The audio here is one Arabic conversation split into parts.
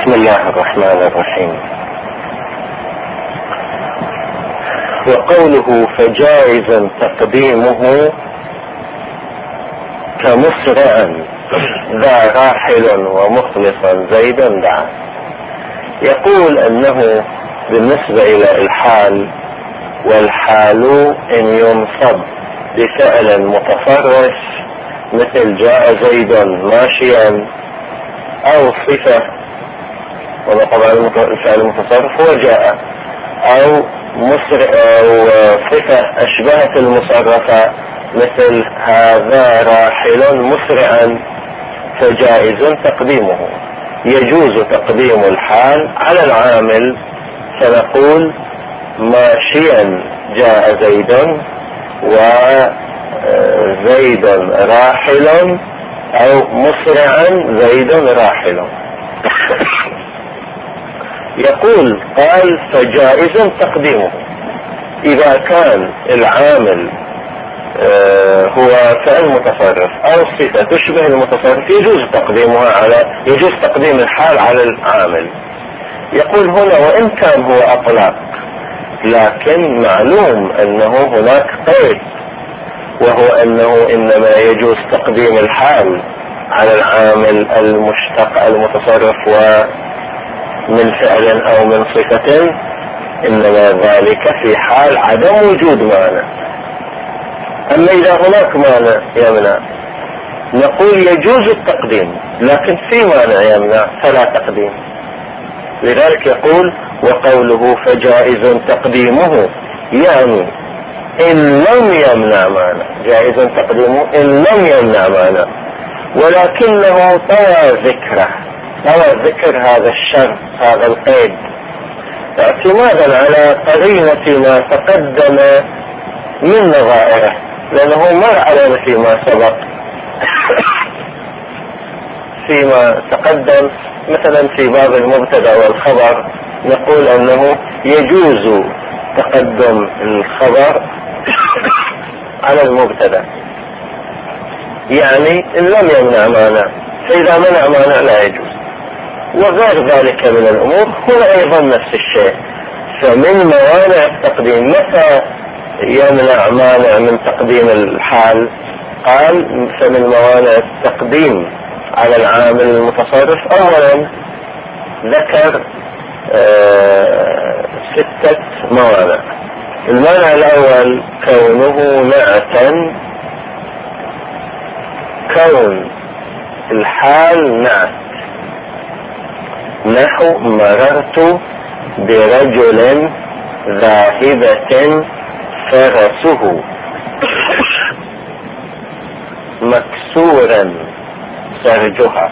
بسم الله الرحمن الرحيم. وقوله فجائز تقديمه كمسرعا ذا راحل ومخلصا زيدا دعا. يقول انه بالنسبة الى الحال، والحال ان ينصب بفعل متصرف مثل جاء زيد ماشيا، او صفة، وطبعا الفعل المتصرف هو جاء، او صفة اشبهت المصرفة مثل هذا راحل مسرعا، فجائز تقديمه. يجوز تقديم الحال على العامل، فنقول ماشيا جاء زيد وزيد راحل، او مسرعا زيد راحل. يقول قال فجائز تقديمه. اذا كان العامل هو فعل متصرف او صفة تشبه المتصرف، يجوز تقديم الحال على العامل. يقول هنا وان كان هو اطلاق، لكن معلوم انه هناك قيد، وهو انه انما يجوز تقديم الحال على العامل المشتق المتصرف ومن فعل او من صفة، انما ذلك في حال عدم وجود مانع. اما اذا هناك مانع يمنع، نقول يجوز التقديم، لكن في مانع يمنع فلا تقديم. لذلك يقول وقوله فجائز تقديمه، يعني ان لم يمنع مانع، جائز تقديمه ان لم يمنع مانع، ولكنه طوى ذكر هذا الشرط، هذا القيد، اعتمادا على قرينة ما تقدم من نظائره، لأنه مر علينا فيما سبق فيما تقدم، مثلا في باب المبتدأ والخبر نقول أنه يجوز تقدم الخبر على المبتدأ، يعني إن لم يمنع مانع، فإذا منع مانع لا يجوز. وغير ذلك من الأمور هنا أيضا نفس الشيء. فمن موانع التقديم، متى يمنع مانع من تقديم الحال؟ قال فمن موانع التقديم على العامل المتصرف اولا ذكر 6 موانع. المانع الاول كونه نعتا، كون الحال نعت، نحو مررت برجل ذاهبة فرسه مكسورا سرجها.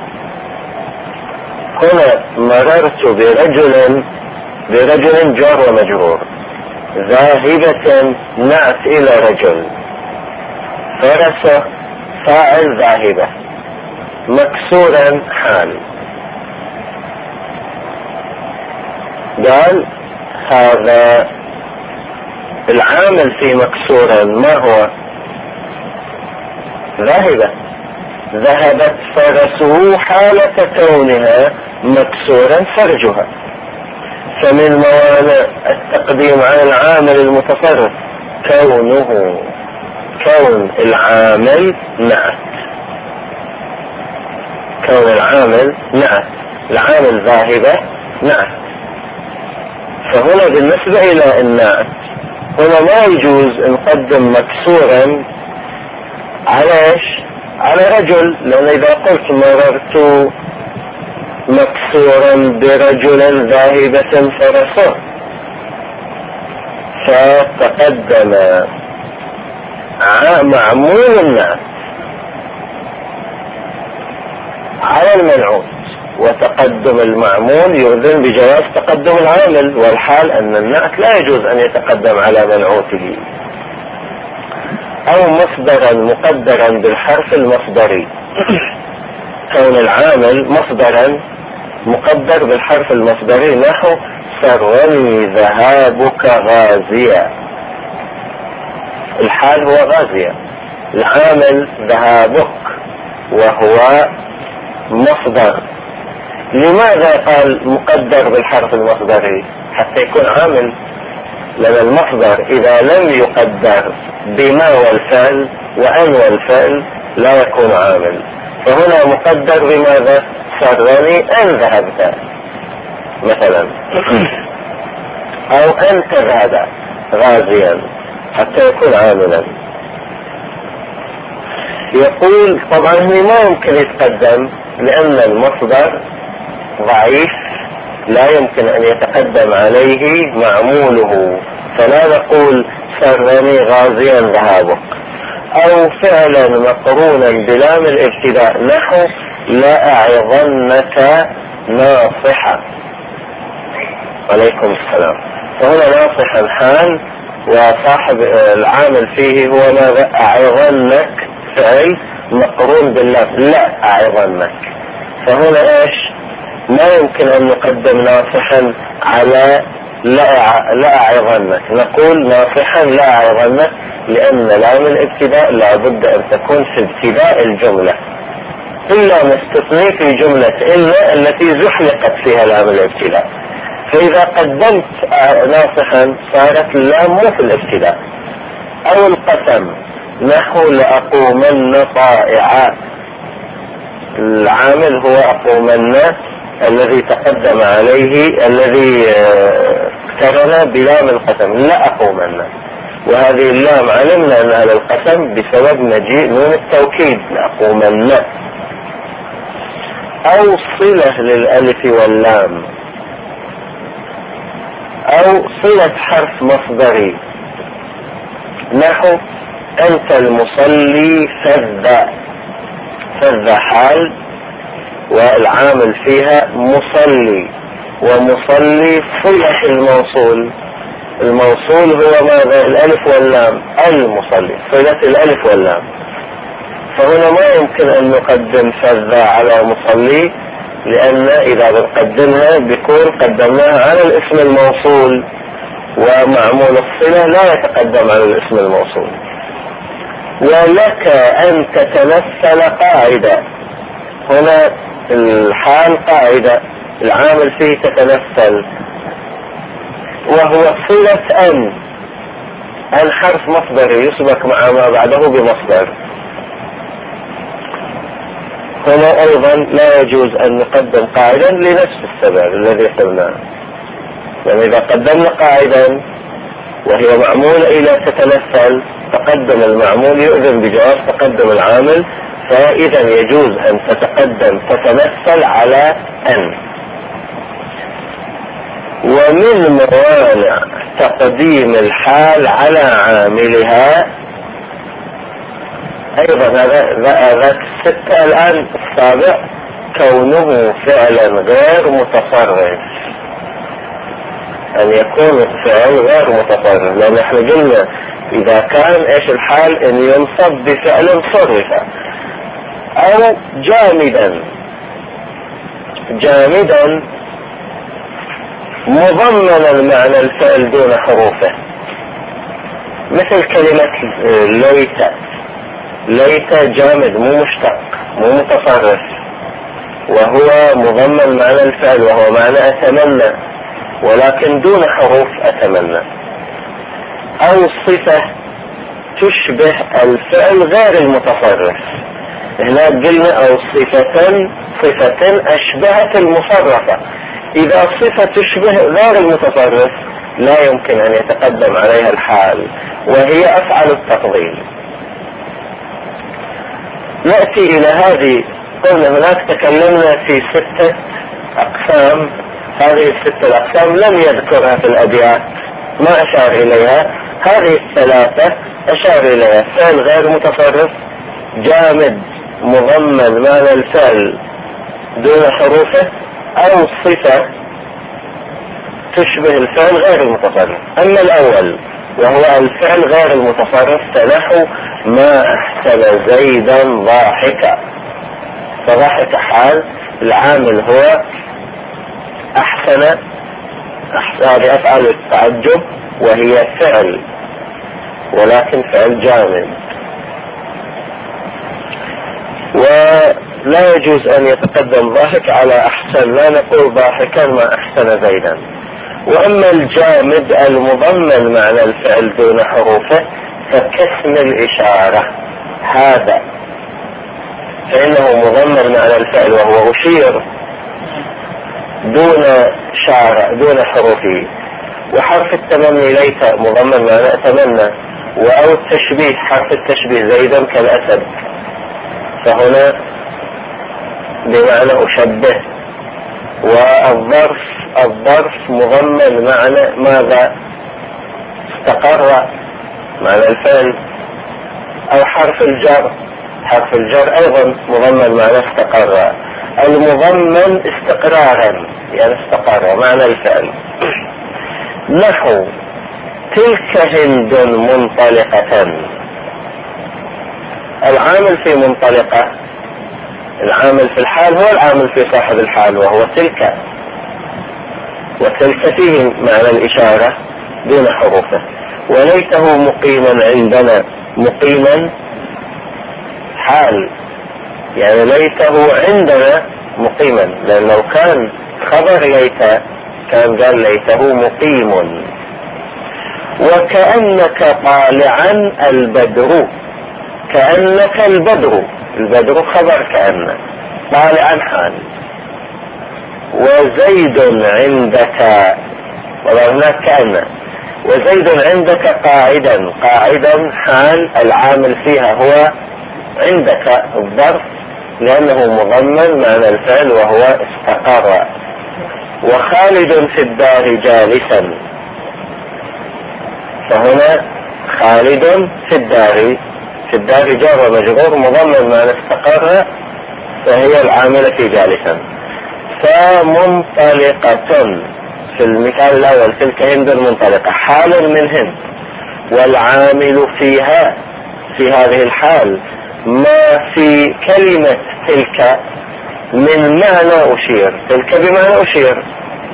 هنا مررت برجل جار ومجرور، ذاهبة نعت الى رجل، فرسه فاعل ذاهبة، مكسورا حال. قال هذا العامل في مكسورا ما هو؟ ذهبت فرسه حالة كونها مكسورا فرجها. فمن موانع التقديم على العامل المتصرف كون العامل نعت، العامل ذاهبة نعت. فهنا بالنسبة الى النعت هنا ما يجوز نقدم مكسورا على رجل، لأن إذا قلت مررت مكسورا برجل ذاهبة فرسه، فتقدم معمول النعت على المنعوت، وتقدم المعمول يؤذن بجواز تقدم العامل، والحال أن النعت لا يجوز أن يتقدم على منعوته. أو مصدرا مقدرا بالحرف المصدري، كون العامل مصدرا مقدر بالحرف المصدري، نحو سرني ذهابك غازيا، الحال هو غازيا، العامل ذهابك وهو مصدر لماذا قال مقدر بالحرف المصدري؟ حتى يكون عامل، لأن المصدر إذا لم يقدر بما والفعل وأن والفعل لا يكون عامل. فهنا مقدر بماذا؟ سرني أن ذهبت مثلا، أو أن تذهب غازيا، حتى يكون عاملا. يقول طبعا ما يمكن يتقدم لأن المصدر ضعيف، لا يمكن أن يتقدم عليه معموله، فلا نقول سرني غازيا ذهابك، أو فعلا مقرونا بلام الابتداء نحو لا أعظنك ناصحا. عليكم السلام. فهنا ناصحا حال، وصاحب العامل فيه هو ماذا؟ أعظنك، فعل مقرون باللام لا أعظنك. فهنا ايش؟ ما يمكن ان نقدم ناصحا على لا أعظنك، نقول ناصحا لا أعظنك، لأن لام الابتداء لابد أن تكون في ابتداء الجملة، إلا نستثني في جملة إلا التي زحلقت فيها لام الابتداء. فإذا قدمت ناصحا صارت اللام مو في الابتداء. أو القسم نحو لأقومن طائعا، العامل هو أقومن الذي تقدم عليه، الذي اقترن بلام القسم لا أقومن، وهذه اللام علمنا أنها للقسم بسبب مجيء نون التوكيد لأقومن. أو صلة للألف واللام، أو صلة حرف مصدري نحو أنت المصلي فذ حال، والعامل فيها مصلي، ومصلي صلة الموصول، الموصول هو ماذا؟ الألف واللام، المصلي صلة الألف واللام. فهنا ما يمكن أن نقدم فذ على مصلي، لأن إذا بنقدمها بيكون قدمناها على الاسم الموصول، ومعمول الصلة لا يتقدم على الاسم الموصول. ولك أن تتمثل قاعدة، هنا الحال قاعدة، العامل فيه تتمثل، وهو صلة أن حرف مصدري يسبق مع ما بعده بمصدر. هنا أيضا لا يجوز أن نقدم قاعدة لنفس السبب الذي قلناه، يعني إذا قدمنا قاعدة وهي معمولة إلى تتمثل، تقدم المعمول يؤذن بجواز تقدم العامل، فإذا يجوز أن تتمثل على أن. ومن موانع تقديم الحال على عاملها أيضا ذات الستة. الآن السابع كونه فعلا غير متصرف، أن يكون فعل غير متصرف، لأن احنا قلنا إذا كان إيش الحال؟ أن ينصب بفعل صرف، أو جامدا مضمن المعنى الفعل دون حروفه، مثل كلمة ليت جامد مو مشتق مو متصرف، وهو مضمن معنى الفعل وهو معنى أتمنى، ولكن دون حروف أتمنى. أو صفة تشبه الفعل غير المتصرف، هنا قلنا أو صفة أشبهت المصرفة. إذا صفة تشبه غير المتصرف لا يمكن أن يتقدم عليها الحال، وهي أفعل التفضيل. نأتي إلى هذه، قلنا هناك تكلمنا في 6 أقسام، هذه ال6 الأقسام لم يذكرها في الأبيات، ما أشار إليها. هذه ال3 أشار إليها: فعل غير متصرف، جامد مضمن معنى الفعل دون حروفه، أو صفة تشبه الفعل غير المتصرف. أما الأول وهو الفعل غير المتصرف فنحو ما أحسن زيدا ضاحكا، فضحك حال، العامل هو أحسن، هذه أفعال التعجب وهي فعل ولكن فعل جامد. لا يجوز أن يتقدم ضاحك على أحسن، لا نقول ضاحكا ما أحسن زيدا. وأما الجامد المضمن معنى الفعل دون حروفه فكاسم الإشارة، هذا فإنه مضمن معنى الفعل وهو أشير دون شارع دون حروفه. وحرف التمني ليت مضمن معنى أتمنى، أو التشبيه حرف التشبيه زيدا كالأسد، فهنا بمعنى أشبه. والظرف مضمن معنى ماذا؟ استقر معنى الفعل. أو حرف الجر أيضا مضمن معنى استقر. المضمن استقرارا يعني استقر معنى الفعل. نحو تلك هند منطلقة، العامل في منطلقة، العامل في الحال هو العامل في صاحب الحال وهو تلك، وتلك فيه معنى الإشارة دون حروفه. وليته مقيما عندنا، مقيما حال يعني ليته عندنا مقيما، لأن لو كان خبر ليت كان قال ليته مقيم. وكأنك طالعا البدر، كأنك البدر خبر كأن، طالعا حال. وزيد عندك، وهناك كأن، وزيد عندك قاعدا حال العامل فيها هو عندك الظرف لأنه مضمن معنى الفعل وهو استقر. وخالد في الدار جالسا، فهنا خالد في الدار جار ومجرور مضمن معنى استقر، فهي العاملة في جالسا. فمنطلقة في المثال الأول تلك هند المنطلقة حال من هند، والعامل فيها في هذه الحال ما في كلمة تلك من معنى أشير، تلك بمعنى أشير،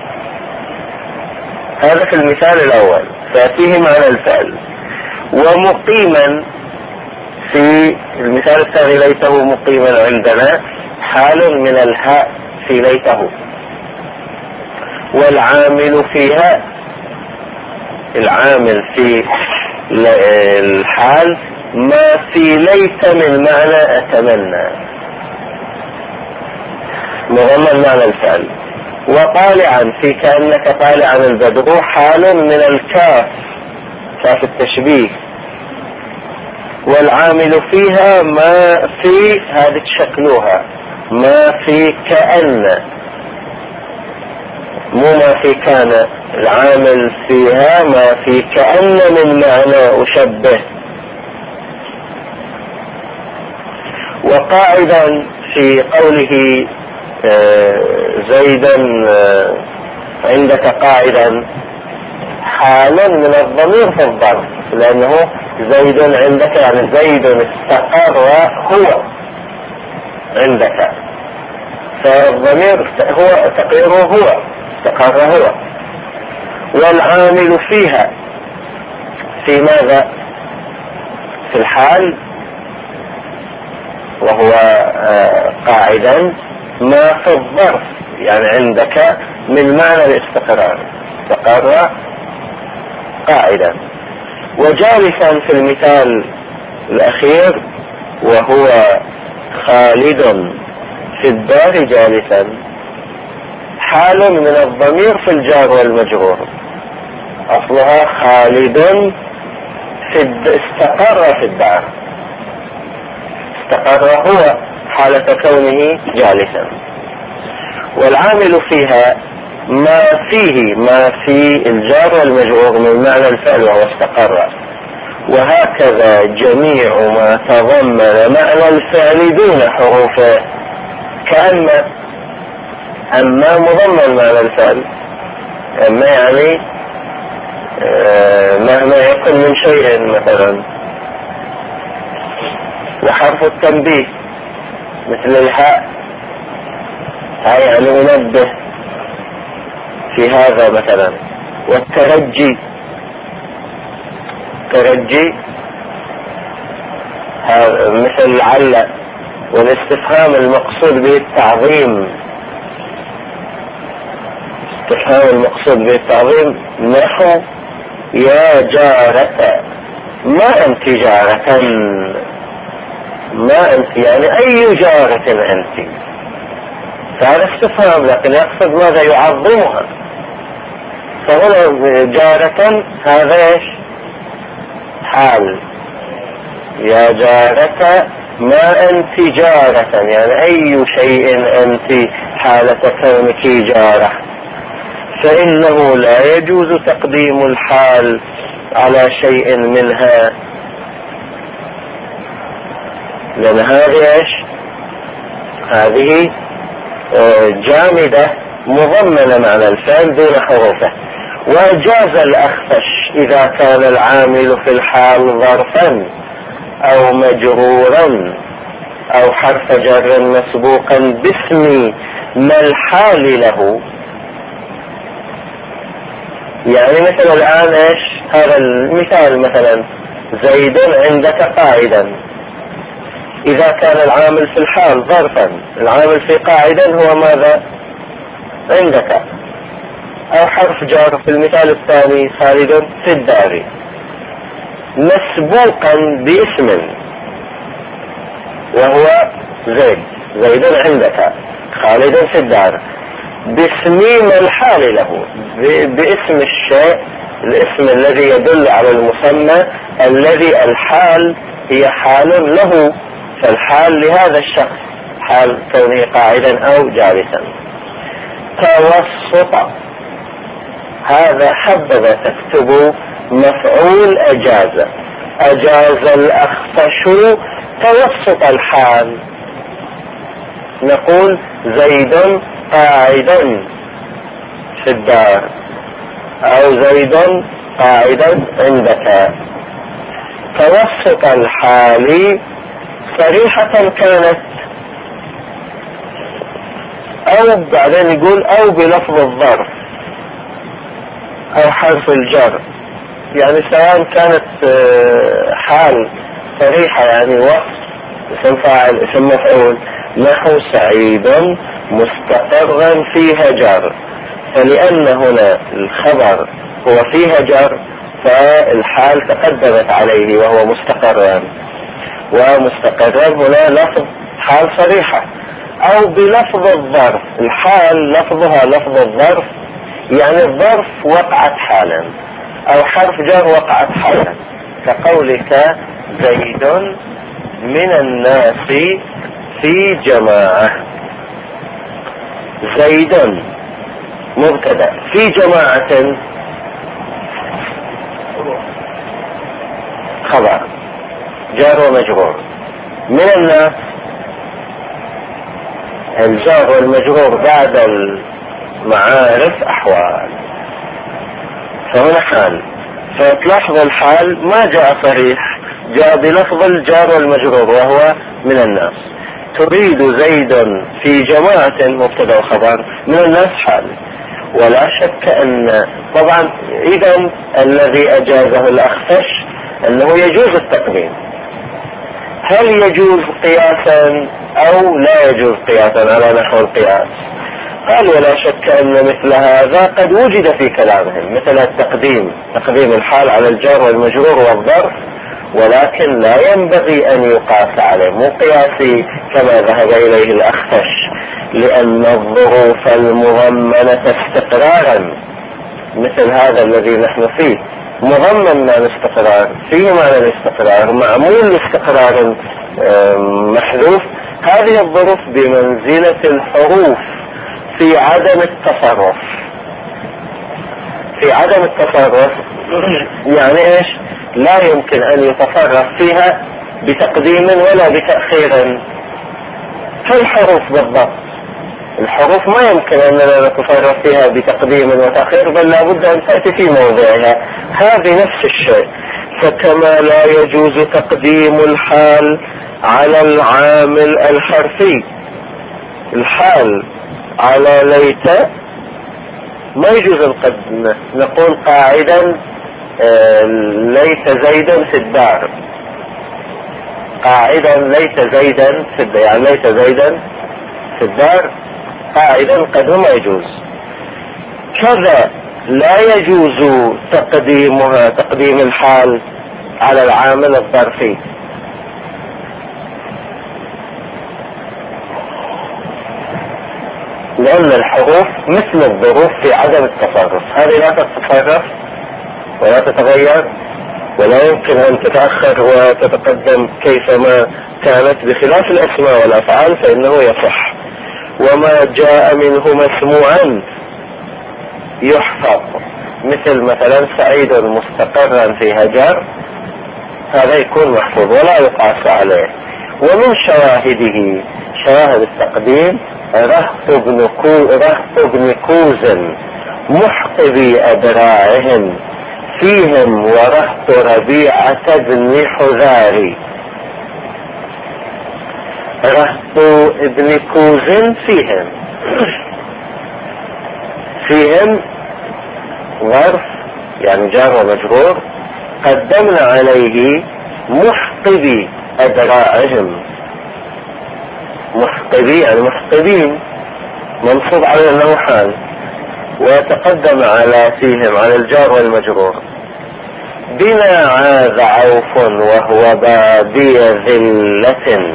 هذا في المثال الأول ففيه معنى الفعل. ومقيما في المثال الثاني ليته مقيما عندنا حال من الهاء في ليته. والعامل فيها، العامل في الحال ما في ليت من معنى أتمنى مضمن معنى الفعل. وطالعا في كأنك طالعا البدر حال من الكاف، كاف التشبيه. والعامل فيها ما في، هذه شكلها ما في كأن، مو ما في كان، العامل فيها ما في كأن من معنى أشبه. وقاعدا في قوله زيدا عندك قاعدا حال من الضمير في الظرف، لأنه زيد عندك يعني زيد استقر هو عندك، فالضمير هو تقديره هو استقر هو. والعامل فيها في ماذا؟ في الحال وهو قاعدا ما في الظرف يعني عندك من معنى الاستقرار، استقر قاعدا. وجالسا في المثال الأخير وهو خالد في الدار جالسا حال من الضمير في الجار والمجرور، أصلها خالد استقر في الدار، استقر هو حالة كونه جالسا. والعامل فيها ما في الجار والمجرور من معنى الفعل وهو استقر. وهكذا جميع ما تضمن معنى الفعل دون حروفه، كأن أما مضمن معنى الفعل، أما يعني مهما يكن من شيء مثلا. وحرف التنبيه مثل الهاء، يعني منبه في هذا مثلا. والترجي، ترجي مثل لعل والاستفهام المقصود به التعظيم، استفهام المقصود به التعظيم نحو يا جارة، ما أنت جارة، ما أنت يعني أي جارة أنت، فهذا استفهام لكن يقصد ماذا؟ يعظمها. فهنا جارة هذا ايش؟ حال، يا جارة ما أنت جارة يعني أي شيء أنت حالة كونك جارة، فإنه لا يجوز تقديم الحال على شيء منها، لأن هذه ايش؟ هذه جامدة مضمنة معنى الفعل دون حروفه. وجاز الأخفش إذا كان العامل في الحال ظرفا أو مجرورا أو حرف جر مسبوقا باسم ما الحال له. يعني مثلا الآن ايش هذا المثال؟ مثلا زيد عندك قاعدا، إذا كان العامل في الحال ظرفا، العامل في قاعدا هو ماذا؟ عندك. أو حرف جار في المثال الثاني خالد في الدار، مسبوقا باسم وهو زيد، زيد عندك، خالد في الدار، باسم ما الحال له، باسم الشيء، الاسم الذي يدل على المسمى الذي الحال هي حال له، فالحال لهذا الشخص حال كونه قاعدا أو جالسا. توسط، هذا حبذا تكتب مفعول أجاز، أجاز الأخفش توسط الحال، نقول زيد قاعدا في الدار أو زيد قاعدا عندك. توسط الحال صريحة كانت أو بعدين يقول أو بلفظ الظرف أو حرف الجر، يعني سواء كانت حال صريحة يعني وصف اسم فاعل اسم مفعول، نحو سعيد مستقرا فيها جر، فلأن هنا الخبر هو فيها جر فالحال تقدمت عليه وهو مستقرا، ومستقرا هنا لفظ حال صريحة. أو بلفظ الظرف، الحال لفظها لفظ الظرف يعني الظرف وقعت حالا، أو حرف جر وقعت حالا، كقولك زيد من الناس في جماعة. زيد مبتدأ، في جماعة خبر جار ومجرور، من الناس الجار والمجرور بعد المعارف أحوال، فهنا حال، فتلاحظ الحال ما جاء صريح، جاء بلفظ الجار والمجرور وهو من الناس. تريد زيد في جماعة مبتدأ وخبر، من الناس حال. ولا شك أن طبعا إذا الذي أجازه الأخفش أنه يجوز التقديم. هل يجوز قياسا أو لا يجوز قياسا على نحو القياس؟ قال ولا شك أن مثل هذا قد وجد في كلامهم، مثل تقديم الحال على الجار والمجرور والظرف، ولكن لا ينبغي أن يقاس عليه، مو قياسي كما ذهب إليه الأخفش، لأن الظروف المضمنة استقرارا مثل هذا الذي نحن فيه مضمن معنى الاستقرار، فيه معنى الاستقرار، معمول الاستقرار محذوف. هذه الظروف بمنزلة الحروف في عدم التصرف، في عدم التصرف يعني ايش؟ لا يمكن ان يتصرف فيها بتقديم ولا بتأخير. فالحروف بالضبط، الحروف ما يمكن اننا نتصرف فيها بتقديم وتأخير، بل لابد ان تأتي في موضعها. هذه نفس الشيء، فكما لا يجوز تقديم الحال على العامل الحرفي، الحال على ليت ما يجوز نقول قاعدا ليت زيدا في الدار، قاعدا ليت زيدا في الدار، يعني ليت زيدا في الدار قاعدا قد ما يجوز. كذا لا يجوز تقديم الحال على العامل الظرفي، لأن الحروف مثل الظروف في عدم التصرف، هذه لا تتصرف ولا تتغير ولا يمكن أن تتأخر وتتقدم كيفما كانت، بخلاف الأسماء والأفعال فإنه يصح. وما جاء منه مسموعا يحفظ، مثلا سعيد مستقرا في هجر، هذا يكون محفوظ ولا يقاس عليه. ومن شواهده، شواهد التقديم، رهط بن كوز محقبي أدراعهم فيهم ورهط ربيعة بن حذاري. رهط ابن كوز فيهم ظرف يعني جار ومجرور، قدمنا عليه محقبي أدراعهم، محقبي يعني محقبين، منصوب على أنه حال، وتقدم على فيهم على الجار والمجرور. بنا عاذ عوف وهو بادي ذلة،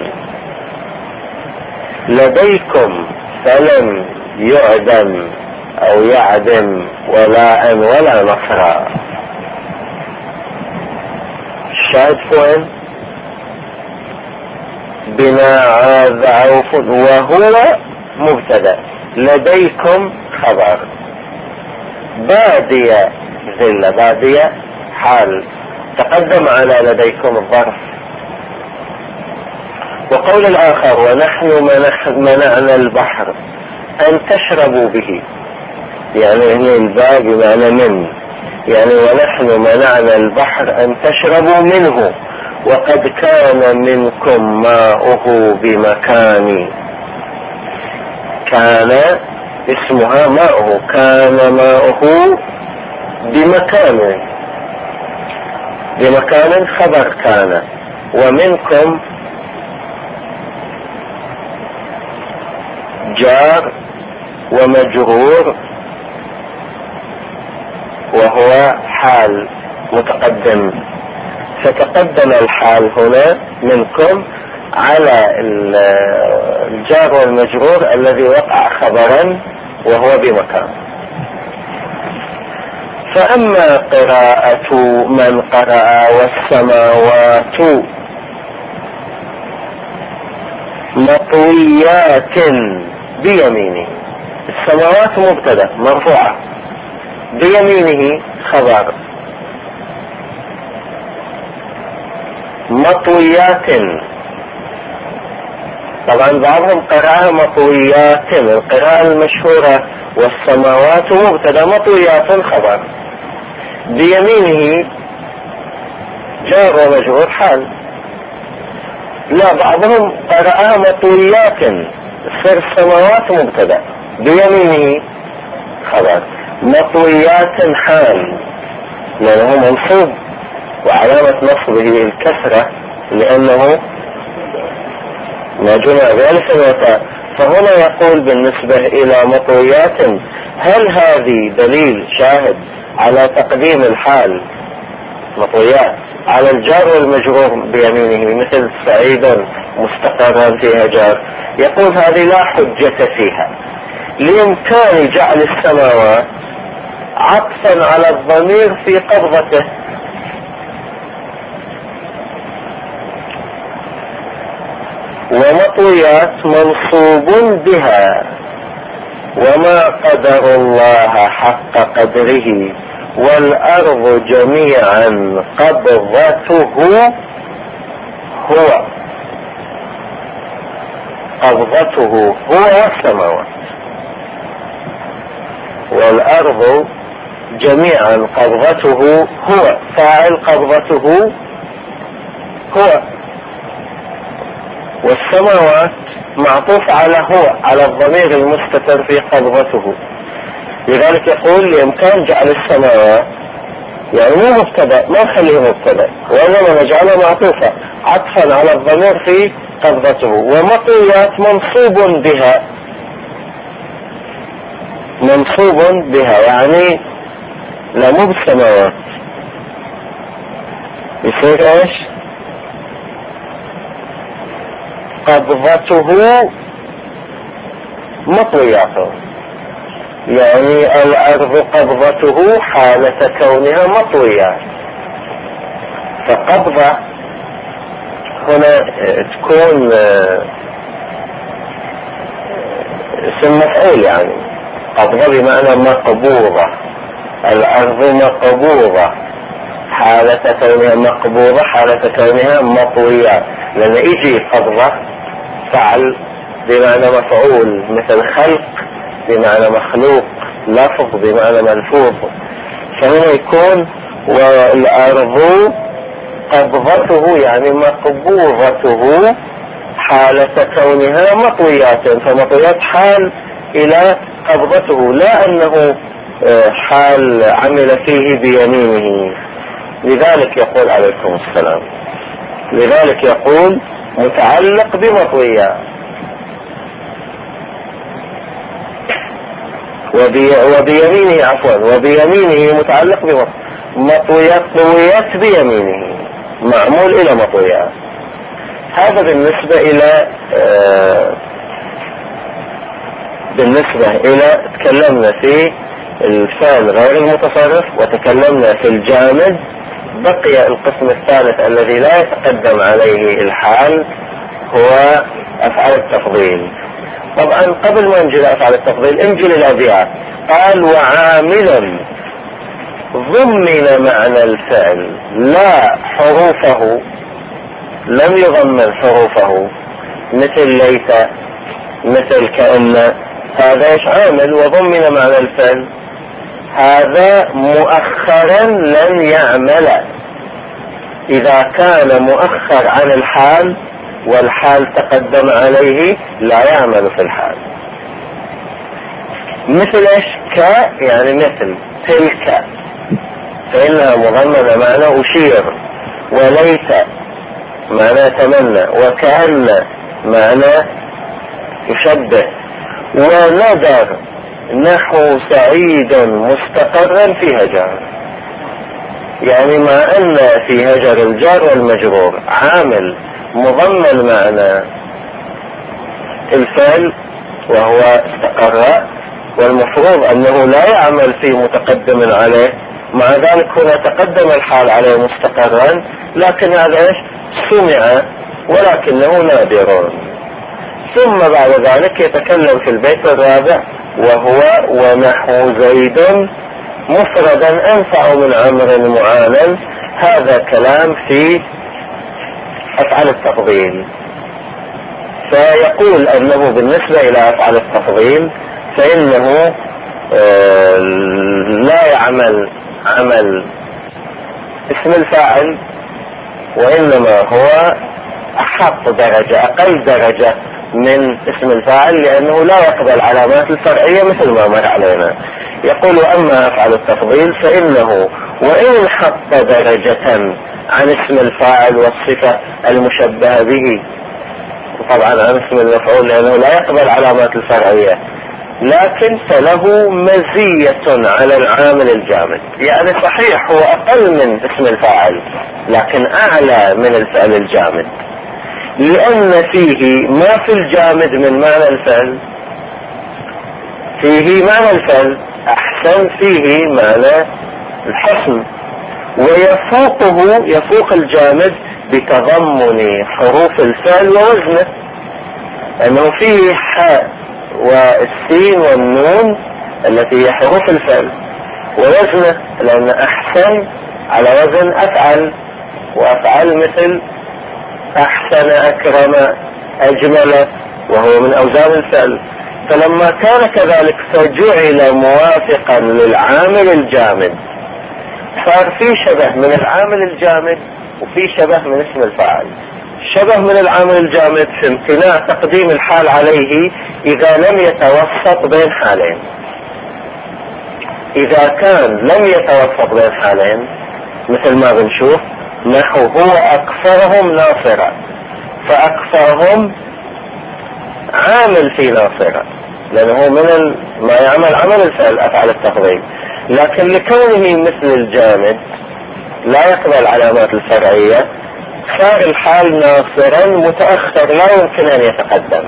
لديكم فلم يعدم أو يعدم ولا ولا نصرا. الشاهد فين؟ بنا عاذ عوف وهو مبتدأ، لديكم خبر، بادية ذلة، بادية حال، تقدم على لديكم الظرف. وقول الآخر ونحن منعنا البحر أن تشربوا به، يعني هنا الباء بمعنى من، يعني ونحن منعنا البحر أن تشربوا منه وقد كان منكم ماؤه بمكان. كان اسمها ماؤه، كان ماؤه بمكان خبر كان، ومنكم جار ومجرور وهو حال متقدم، فتقدم الحال هنا منكم على الجار والمجرور الذي وقع خبرا وهو بمكان. فأما قراءة من قرأ والسماوات مطويات بيمينه، السماوات مبتدأ مرفوعة، بيمينه خبر، مطويات، طبعا بعضهم قرأها مطويات، القراءة المشهورة والسماوات مبتدأ مطويات خبر، بيمينه جار ومجرور حال. لا، بعضهم قرأها مطويات، صار السماوات مبتدأ بيمينه خبر، مطويات حال، لأنه منصوب وعلامة نصبه الكسرة لأنه ما جمع ذلك الوتاء. فهنا يقول بالنسبة إلى مطويات، هل هذه دليل شاهد على تقديم الحال مطويات على الجار والمجرور بيمينه مثل سعيدا مستقرا فيها جار؟ يقول هذه لا حجة فيها، لإمكان جعل السماوات عطفا على الضمير في قبضته، ومطويات منصوب بها، وما قدر الله حق قدره والأرض جميعا قبضته هو، قبضته هو والسماوات، والأرض جميعا قبضته هو، فاعل قبضته هو، والسماوات معطوف على هو، على الضمير المستتر في قبضته. لذلك يقول لإمكان جعل السماوات يعني مو مبتدأ، ما نخليه مبتدأ، وإنما نجعله معطوفة عطفا على الضمير في قبضته. ومطويات منصوب بها، منصوب بها يعني لا مو بالسماوات، يصير ايش؟ قبضته مطوياته، يعني الأرض قبضته حالة كونها مطوية. فقبضة هنا تكون اسم مفعول، يعني قبضة بمعنى مقبوضة، الأرض مقبوضة حالة كونها مقبوضة حالة كونها مطوية، لأن يجي قبضة فعل بمعنى مفعول، مثل خلق بمعنى مخلوق، لفظ بمعنى ملفوظ. فهنا يكون والأرض قبضته يعني مقبوضته حالة كونها مطويات، فمطويات حال إلى قبضته، لا أنه حال عمل فيه بيمينه. لذلك يقول عليكم السلام، لذلك يقول متعلق بمطويات، وبيمينه عفوا، وبيمينه متعلق بمطويات، طويات بيمينه معمول إلى مطويات. هذا بالنسبة إلى تكلمنا في الفعل غير المتصرف وتكلمنا في الجامد. بقي القسم الثالث الذي لا يتقدم عليه الحال هو أفعال التفضيل. طبعا قبل ما نجي لأفعال التفضيل انجي للأبيات. قال وعاملا ضمن معنى الفعل لا حروفه، لم يضمن حروفه، مثل ليت مثل كأن، هذا ايش عامل وضمن معنى الفعل، هذا مؤخرا لن يعمل. إذا كان مؤخر عن الحال والحال تقدم عليه لا يعمل في الحال. مثل ايش؟ يعني مثل تلك فإنها مضمنة معنى أشير، وليت معنى تمنى، وكأن معنى يشبه، ونذر نحو سعيد مستقرا في هجر، يعني ما أن في هجر الجار والمجرور عامل مضمن معنى الفعل وهو استقر، والمفروض أنه لا يعمل في متقدم عليه، مع ذلك هنا تقدم الحال عليه مستقرا، لكن هذا ايش؟ سمع ولكنه نادر. ثم بعد ذلك يتكلم في البيت الرابع وهو ونحو زيد مفردا أنفع من عمر معانا. هذا كلام في أفعال التفضيل. فيقول أنه بالنسبة إلى أفعال التفضيل فإنه لا يعمل عمل اسم الفاعل، وإنما هو أحط درجة، أقل درجة من اسم الفاعل، لأنه لا يقبل علامات الفرعية مثل ما مر علينا. يقول أما أفعال التفضيل فإنه وإن حط درجة عن اسم الفاعل والصفة المشبهة به، طبعا عن اسم المفعول لأنه لا يقبل علامات الفرعية، لكن فله مزية على العامل الجامد. يعني صحيح هو أقل من اسم الفاعل لكن أعلى من الفعل الجامد، لأن فيه ما في الجامد من معنى الفعل، فيه معنى الفعل أحسن، فيه معنى الحسن، ويفوقه يفوق الجامد بتضمن حروف الفعل ووزنه، أنه فيه حاء والسين والنون التي هي حروف الفعل، ووزنه لأن أحسن على وزن أفعل، وأفعل مثل أحسن أكرم أجمل وهو من أوزان الفعل. فلما كان كذلك فجعل موافقا للعامل الجامد، صار في شبه من العامل الجامد وفي شبه من اسم الفاعل. شبه من العامل الجامد في امتناع تقديم الحال عليه إذا لم يتوسط بين حالين. إذا كان لم يتوسط بين حالين مثل ما بنشوف نحو هو أكثرهم ناصرا، فأكثرهم عامل في ناصرا لأنه من ما يعمل عمل الفعل أفعل التفضيل، لكن لكونه مثل الجامد لا يقبل علامات الفرعية صار الحال ناصرا متأخر لا يمكن أن يتقدم،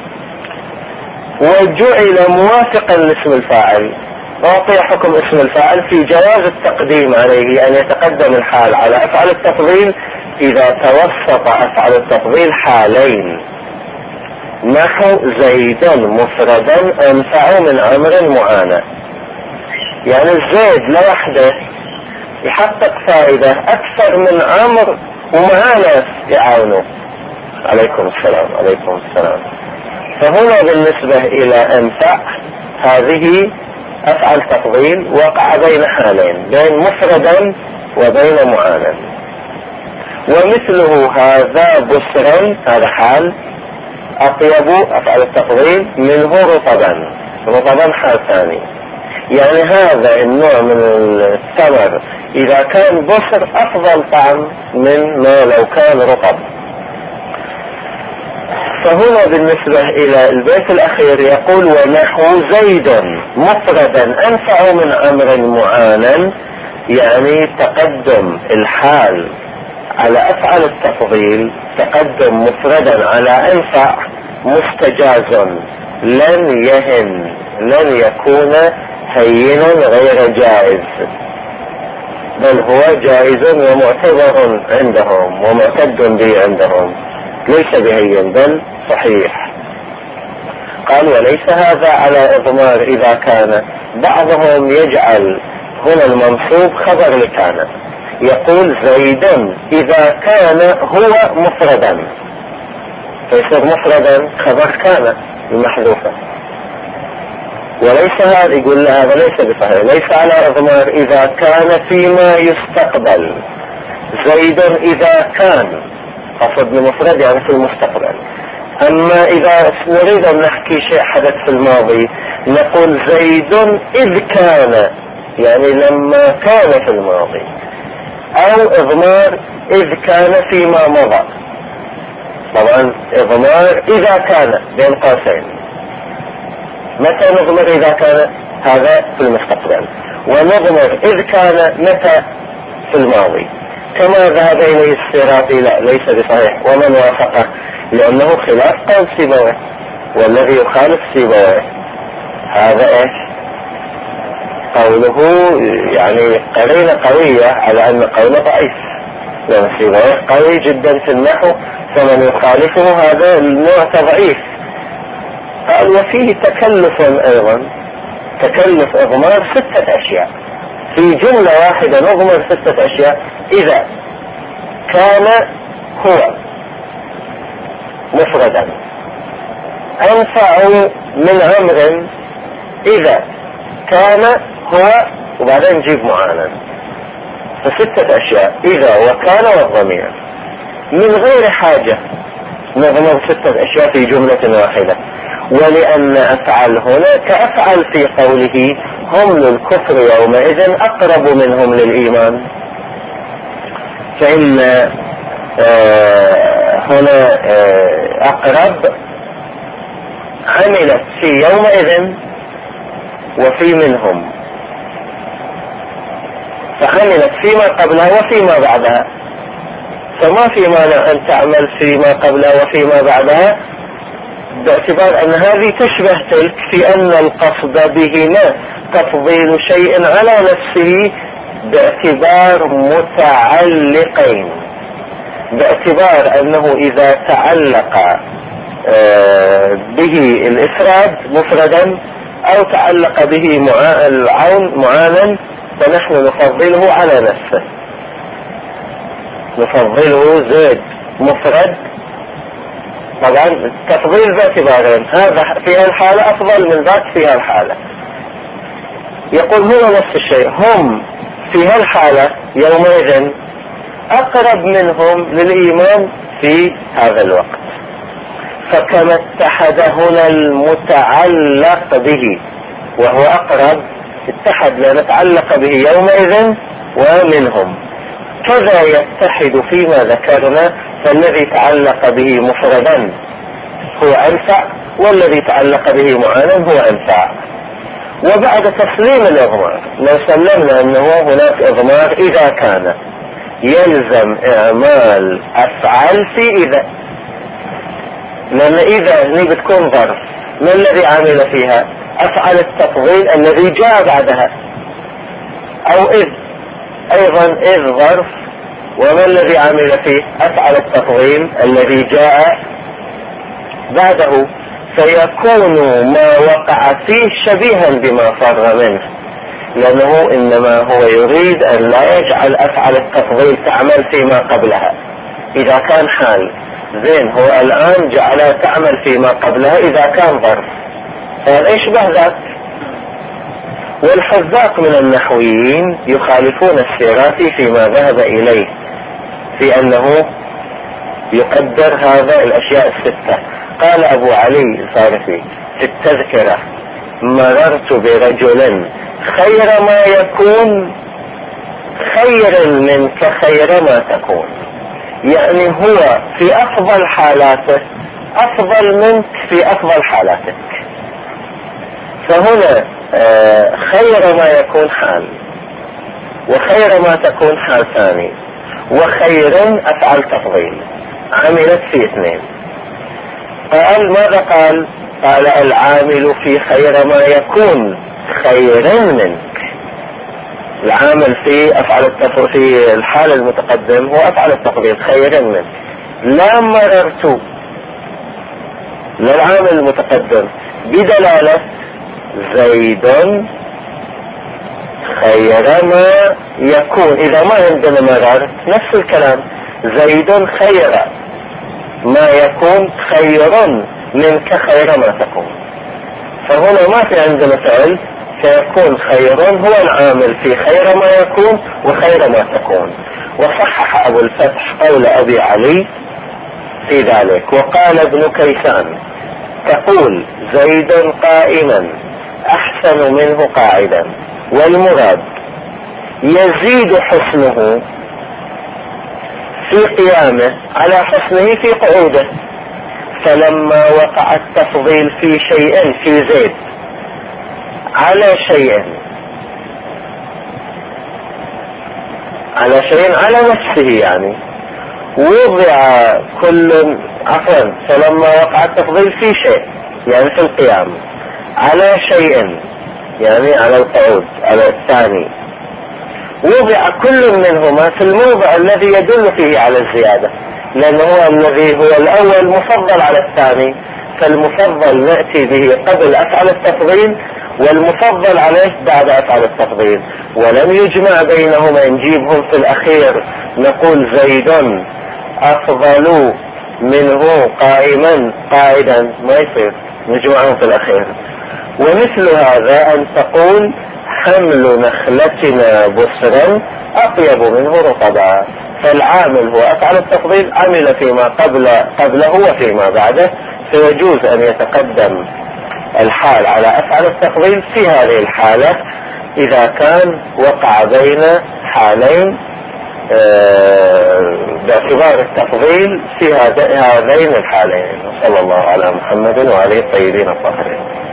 وجعل موافقا لاسم الفاعل، أعطي حكم اسم الفاعل في جواز التقديم عليه أن يتقدم الحال على أفعل التفضيل إذا توسط أفعل التفضيل حالين، نحو زيدا مفردا أنفع من عمر معانى. يعني الزيد لوحده يحقق فائدة أكثر من عمر ومعانى يعاونه. عليكم السلام. عليكم السلام. فهنا بالنسبة إلى أنفع هذه أفعل تفضيل وقع بين حالين، بين مفردا وبين معانا. ومثله هذا بسرا، هذا حال أطيب أفعل التفضيل منه رطبا، رطبا حال ثاني. يعني هذا النوع من الثمر إذا كان بسر أفضل طعم من ما لو كان رطب. فهنا بالنسبة إلى البيت الأخير يقول ونحو زيد مفردا أنفع من أمر معانا، يعني تقدم الحال على أفعل التفضيل تقدم مفردا على أنفع مستجاز لن يهن، لن يكون هينا غير جائز، بل هو جائز ومعتبر عندهم ومعتد به عندهم، ليس بهين بل صحيح. قال وليس هذا على إضمار إذا كان، بعضهم يجعل هنا المنصوب خبر لكان، يقول زيد إذا كان هو مفردا فيصير مفردا خبر كان المحذوفة، وليس هذا، يقول هذا ليس بصحيح، ليس على إضمار إذا كان فيما يستقبل، زيد إذا كان قصد بمفرد يعني في المستقبل. أما إذا نريد أن نحكي شيء حدث في الماضي نقول زيد إذ كان، يعني لما كان في الماضي، أو إضمار إذ كان فيما مضى. طبعا إضمار إذا كان بين قوسين، متى نضمر إذا كان؟ هذا في المستقبل، ونضمر إذ كان متى؟ في الماضي. كما ذهب إليه السيرابي لا ليس بصحيح، ومن وافقه، لأنه خلاف قول سيبويه، والذي يخالف سيبويه هذا إيش؟ قوله يعني قرينة قوية على أن قوله ضعيف، لأن سيبويه قوي جدا في النحو، فمن يخالفه هذا النوع ضعيف. قال وفيه تكلف أيضا، تكلف إضمار 6 أشياء في جملة واحدة، نضمر 6 أشياء. إذا كان هو مفردا أنفع من أمر، إذا كان هو وبعدين نجيب معانا، ف6 أشياء إذا وكان والضمير من غير حاجة نضمر 6 أشياء في جملة واحدة. ولأن أفعل هنا كأفعل في قوله هم للكفر يومئذ أقرب منهم للإيمان، فإن هنا أقرب عملت في يومئذ وفي منهم، فعملت فيما قبلها وفيما بعدها، فما في مانع أن تعمل فيما قبلها وفيما بعدها، باعتبار أن هذه تشبه تلك في أن القصد بهما تفضيل شيء على نفسه باعتبار متعلقين، باعتبار أنه إذا تعلق به الإفراد مفردا أو تعلق به العون معانا فنحن نفضله على نفسه، نفضله زيد مفرد. طبعا التفضيل باعتبارين، هذا في هالحالة أفضل من ذاك في هالحالة. يقول هو نفس الشيء، هم في هالحالة يومئذ أقرب منهم للإيمان في هذا الوقت، فكما اتحد هنا المتعلق به وهو أقرب، اتحد لأن تعلق به يومئذ ومنهم، كذا يتحد فيما ذكرنا، فالذي تعلق به مفردا هو أنفع، والذي تعلق به معانا هو أنفع. وبعد تسليم الإضمار، لو سلمنا أنه هناك إضمار إذا كان يلزم إعمال أفعال في إذا، لأن إذا هني بتكون ظرف، ما الذي عمل فيها؟ أفعل التفضيل الذي جاء بعدها، أو إذ أيضا إذ ظرف، وما الذي عمل فيه؟ أفعل التفضيل الذي جاء بعده، فيكون ما وقع فيه شبيها بما فر منه، لأنه إنما هو يريد أن لا يجعل أفعل التفضيل تعمل فيما قبلها إذا كان حال، زين هو الآن جعلها تعمل فيما قبلها إذا كان ظرف، فالإشبه ذاك. والحذاق من النحويين يخالفون السيراتي فيما ذهب إليه في أنه يقدر هذا الأشياء الستة. قال أبو علي الفارسي في التذكرة: مررت برجل خير ما يكون خير منك خير ما تكون، يعني هو في أفضل حالاته أفضل منك في أفضل حالاتك. فهنا خير ما يكون حال، وخير ما تكون حال ثاني، وخير أفعل تفضيل عملت في اثنين. قال ماذا قال؟ قال العامل في خير ما يكون خير منك. العامل في أفعل التفضيل في الحال المتقدم هو أفعل التفضيل خير منك. لا مررت للعامل المتقدم بدلالة زيد خير ما يكون. إذا ما عندنا مررت نفس الكلام، زيد خير ما يكون خير منك خير ما تكون. فهنا ما في عندنا فعل، فيكون خير هو العامل في خير ما يكون وخير ما تكون. وصحح أبو الفتح قول أبي علي في ذلك، وقال ابن كيسان: تقول زيد قائما أحسن منه قاعدا، والمراد يزيد حسنه في قيامه على حسنه في قعوده. فلما وقع التفضيل في شيء في زيد على شيء على نفسه، يعني وضع كل فلما وقع التفضيل في شيء يعني في القيام على شيء يعني على القعود على الثاني، وضع كل منهما في الموضع الذي يدل فيه على الزيادة، لأنه هو الذي هو الأول مفضل على الثاني، فالمفضل نأتي به قبل أفعل التفضيل، والمفضل عليه بعد أفعل التفضيل. ولم يجمع بينهما، نجيبهم في الأخير نقول زيد أفضل منه قائما قاعدا، ما يصير نجمعهم في الأخير. ومثل هذا أن تقول حمل نخلتنا بصرا أطيب منه رطبا، فالعامل هو أفعل التفضيل عمل فيما قبله وفيما بعده، فيجوز أن يتقدم الحال على أفعل التفضيل في هذه الحالة إذا كان وقع بين حالين باعتبار التفضيل في هذين الحالين. صلى الله على محمد وعليه الطيبين الطاهرين.